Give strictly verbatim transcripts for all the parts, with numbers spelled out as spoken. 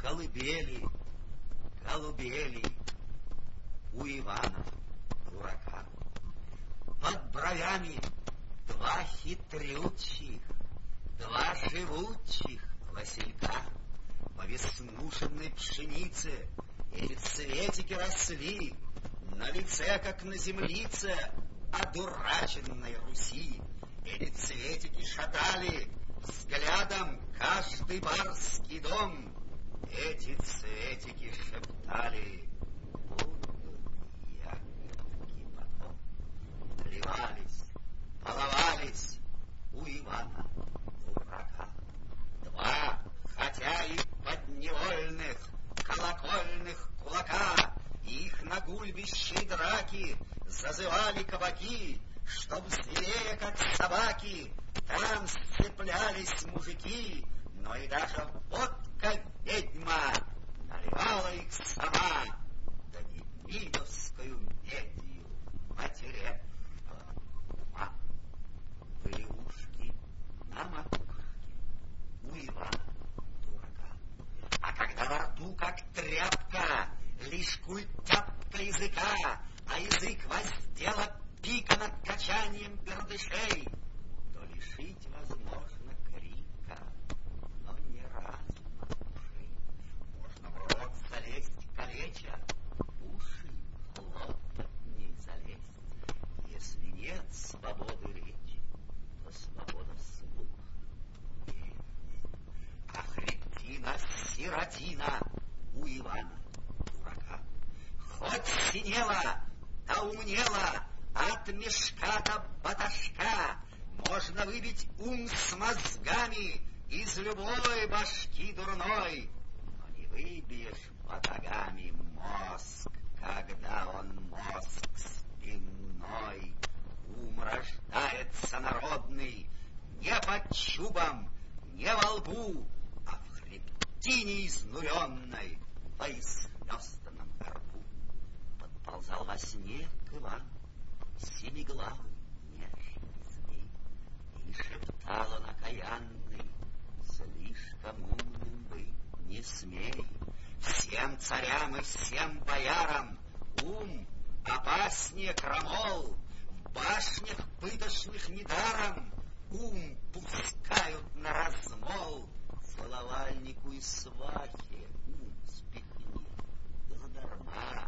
колыбели, голубели у Ивана дурака. Под бровями два хитрющих, два живучих василька. По веснушенной пшенице эти цветики росли, на лице, как на землице, одураченной Руси. Эти цветики шатали взглядом каждый барский дом. Эти цветики шептали: будут ягодки потом. Плевались, половались у Ивана дурака. Два, хотя и подневольных, колокольных кулака, их на гульбищей драки зазывали кабаки, чтоб зверея, как собаки, там сцеплялись мужики, но и даже водка-ведьма наливала их сама, да демидовскую медью материнского ума. Были ушки на макушке у Ивана дурака, а когда во рту, как тряпка, лишь культяпка языка, а язык воздела пика над качанием пердышей, то лишить возможно крика, но не разума души. Можно в рот залезть калеча, уши хлопотней залезть. Если нет свободы речи, то свобода слуха есть. А хребтина сиротина у Ивана дурака. Хоть синела, да умнела, от мешка до баташка. Можно выбить ум с мозгами из любой башки дурной, но не выбьешь батагами мозг, когда он мозг спинной. Ум рождается народный не под чубом, не во лбу, а в хребтине изнуренной, во изхлёстанном горбу. Подползал во сне к Ивану семиглавый нежный змей, и шептал он окаянный: слишком умным быть не смей. Всем царям и всем боярам ум опаснее крамол, в башнях пытошных недаром ум пускают на размол. Целовальнику и свахе ум спихни задарма,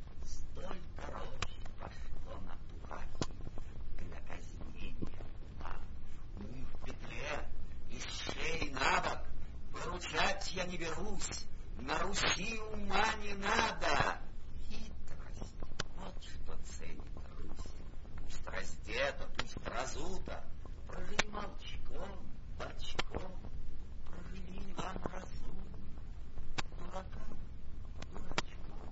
столько рощ пошло на пухахи для казнения ума. Ум в петле, из шеи на бок, выручать я не берусь, на Руси ума не надо. Хитрость, вот что ценит Русь. Пусть раздета, пусть разута, прожили молчком, бочком, прожили вам разумно, дуракам, дурачком.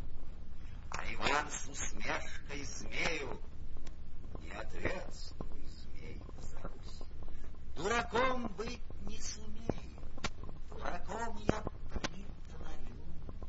А Иван с усмешкой змею: не ответствуй, змей, за Русь. Дураком быть не сумею, дураком я притворю.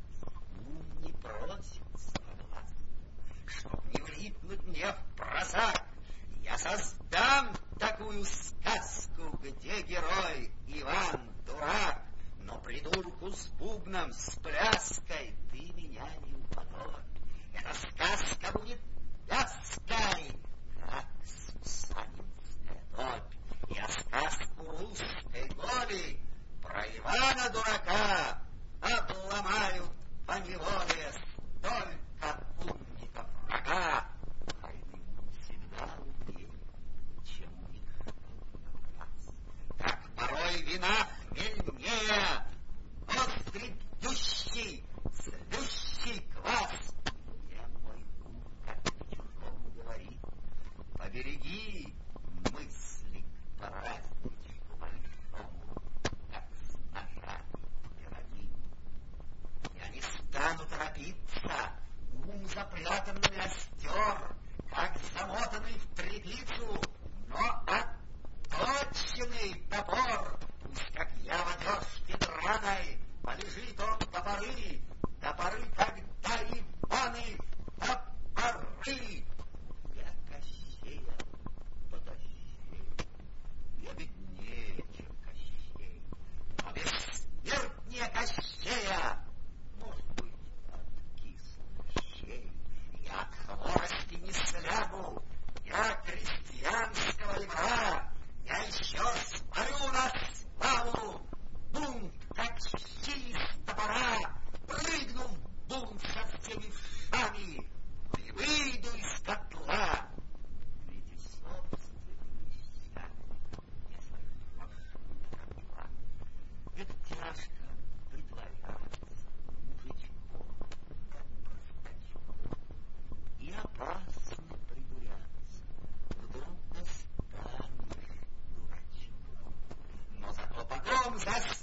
Ум не просит согласен, чтоб не влипнуть мне в прозак. Я создам такую сказку, где герой Иван дурак, но придурку с бубном, с пляской ты меня не уподобь. Эта сказка будет вязкой, как сусанинская топь. Я сказку русской голи про Ивана дурака обломают поневоле столько умников врага. Войны всегда умнее, чем у них нас. Как порой вина хмельнее, острый, бьющий, злющий квас. Мне мой ум, как в чужом говорит: побереги мысли к праздничку большому, как с ножа пироги. Я не стану торопиться, ум запрятанный остер, как замотанный в тряпицу, но отточенный топор. Пусть, как я в одежке драной, полежит он до поры, до поры, когда Иваны топоры. Я Кощея подощей, я беднее, чем Кощей, но бессмертнее Кощея. час